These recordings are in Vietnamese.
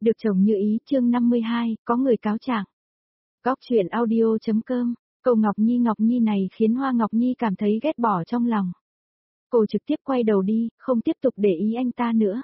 Được chồng như ý chương 52, có người cáo trạng. Góc chuyện audio.com, câu Ngọc Nhi này khiến Hoa Ngọc Nhi cảm thấy ghét bỏ trong lòng. Cô trực tiếp quay đầu đi, không tiếp tục để ý anh ta nữa.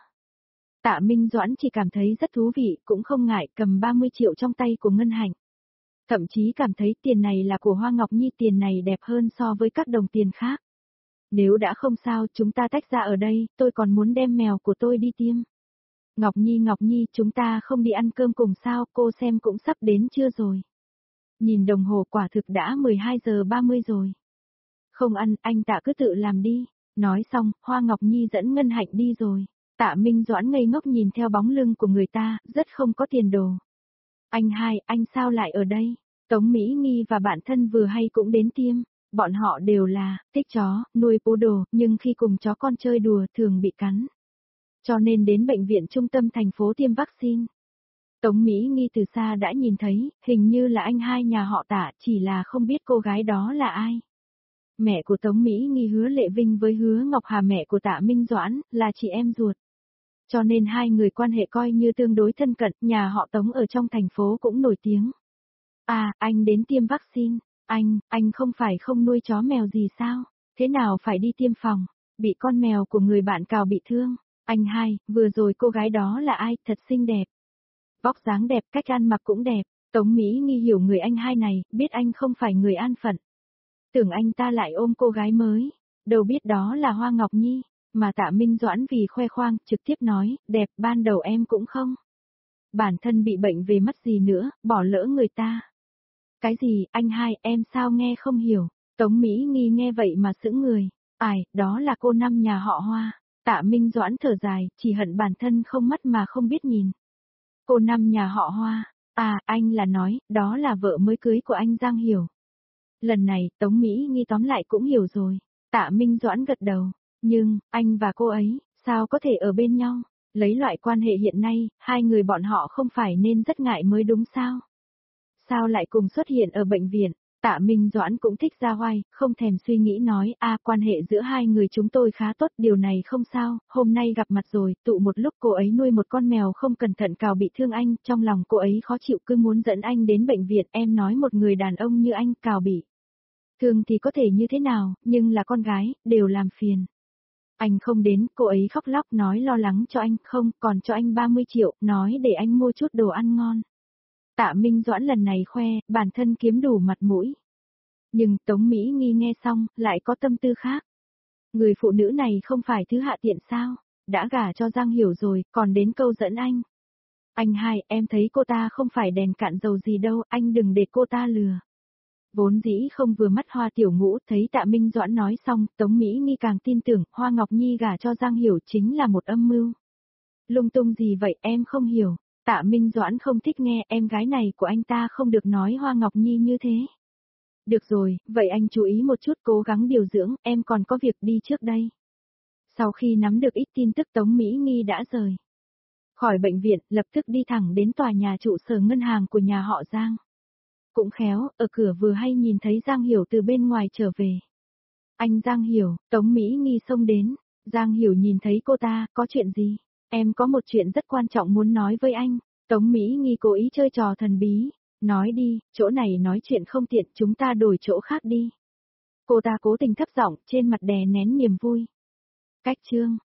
Tạ Minh Doãn chỉ cảm thấy rất thú vị, cũng không ngại cầm 30 triệu trong tay của Ngân Hạnh. Thậm chí cảm thấy tiền này là của Hoa Ngọc Nhi, tiền này đẹp hơn so với các đồng tiền khác. Nếu đã không sao, chúng ta tách ra ở đây, tôi còn muốn đem mèo của tôi đi tiêm. Ngọc Nhi, chúng ta không đi ăn cơm cùng sao, cô xem cũng sắp đến trưa rồi. Nhìn đồng hồ quả thực đã 12 giờ 30 rồi. Không ăn, anh Tạ cứ tự làm đi. Nói xong, Hoa Ngọc Nhi dẫn Ngân Hạnh đi rồi. Tạ Minh Doãn ngây ngốc nhìn theo bóng lưng của người ta, rất không có tiền đồ. Anh hai, anh sao lại ở đây? Tống Mỹ Nghi và bạn thân vừa hay cũng đến tiêm. Bọn họ đều là, thích chó, nuôi poodle, nhưng khi cùng chó con chơi đùa thường bị cắn. Cho nên đến bệnh viện trung tâm thành phố tiêm vaccine. Tống Mỹ Nghi từ xa đã nhìn thấy, hình như là anh hai nhà họ Tạ, chỉ là không biết cô gái đó là ai. Mẹ của Tống Mỹ Nghi Hứa Lệ Vinh với Hứa Ngọc Hà, mẹ của Tạ Minh Doãn, là chị em ruột. Cho nên hai người quan hệ coi như tương đối thân cận, nhà họ Tống ở trong thành phố cũng nổi tiếng. À, anh đến tiêm vaccine, anh không phải không nuôi chó mèo gì sao, thế nào phải đi tiêm phòng, bị con mèo của người bạn cào bị thương. Anh hai, vừa rồi cô gái đó là ai, thật xinh đẹp. Vóc dáng đẹp, cách ăn mặc cũng đẹp. Tống Mỹ Nghi hiểu người anh hai này, biết anh không phải người an phận. Tưởng anh ta lại ôm cô gái mới, đâu biết đó là Hoa Ngọc Nhi, mà Tạ Minh Doãn vì khoe khoang, trực tiếp nói, đẹp, ban đầu em cũng không. Bản thân bị bệnh về mắt gì nữa, bỏ lỡ người ta. Cái gì, anh hai, em sao nghe không hiểu. Tống Mỹ Nghi nghe vậy mà sững người. Ai, đó là cô Năm nhà họ Hoa. Tạ Minh Doãn thở dài, chỉ hận bản thân không mắt mà không biết nhìn. Cô Năm nhà họ Hoa, à, anh là nói, đó là vợ mới cưới của anh Giang Hiểu. Lần này, Tống Mỹ Nghi tóm lại cũng hiểu rồi. Tạ Minh Doãn gật đầu, nhưng, anh và cô ấy, sao có thể ở bên nhau? Lấy loại quan hệ hiện nay, hai người bọn họ không phải nên rất ngại mới đúng sao? Sao lại cùng xuất hiện ở bệnh viện? Tạ Minh Doãn cũng thích ra oai, không thèm suy nghĩ nói, quan hệ giữa hai người chúng tôi khá tốt, điều này không sao, hôm nay gặp mặt rồi, tụ một lúc cô ấy nuôi một con mèo không cẩn thận cào bị thương anh, trong lòng cô ấy khó chịu cứ muốn dẫn anh đến bệnh viện, em nói một người đàn ông như anh cào bị thương thì có thể như thế nào, nhưng là con gái, đều làm phiền. Anh không đến, cô ấy khóc lóc nói lo lắng cho anh, không, còn cho anh 30 triệu, nói để anh mua chút đồ ăn ngon. Tạ Minh Doãn lần này khoe, bản thân kiếm đủ mặt mũi. Nhưng Tống Mỹ Nghi nghe xong, lại có tâm tư khác. Người phụ nữ này không phải thứ hạ tiện sao, đã gả cho Giang Hiểu rồi, còn đến câu dẫn anh. Anh hai, em thấy cô ta không phải đèn cạn dầu gì đâu, anh đừng để cô ta lừa. Vốn dĩ không vừa mắt Hoa Tiểu Ngũ, thấy Tạ Minh Doãn nói xong, Tống Mỹ Nghi càng tin tưởng, Hoa Ngọc Nhi gả cho Giang Hiểu chính là một âm mưu. Lung tung gì vậy, em không hiểu. Tạ Minh Doãn không thích nghe, em gái này của anh ta không được nói Hoa Ngọc Nhi như thế. Được rồi, vậy anh chú ý một chút, cố gắng điều dưỡng, em còn có việc đi trước đây. Sau khi nắm được ít tin tức, Tống Mỹ Nghi đã rời khỏi bệnh viện, lập tức đi thẳng đến tòa nhà trụ sở ngân hàng của nhà họ Giang. Cũng khéo, ở cửa vừa hay nhìn thấy Giang Hiểu từ bên ngoài trở về. Anh Giang Hiểu, Tống Mỹ Nghi xông đến. Giang Hiểu nhìn thấy cô ta, có chuyện gì? Em có một chuyện rất quan trọng muốn nói với anh. Tống Mỹ Nghi cố ý chơi trò thần bí. Nói đi, chỗ này nói chuyện không tiện, chúng ta đổi chỗ khác đi. Cô ta cố tình thấp giọng, trên mặt đè nén niềm vui. Cách chương.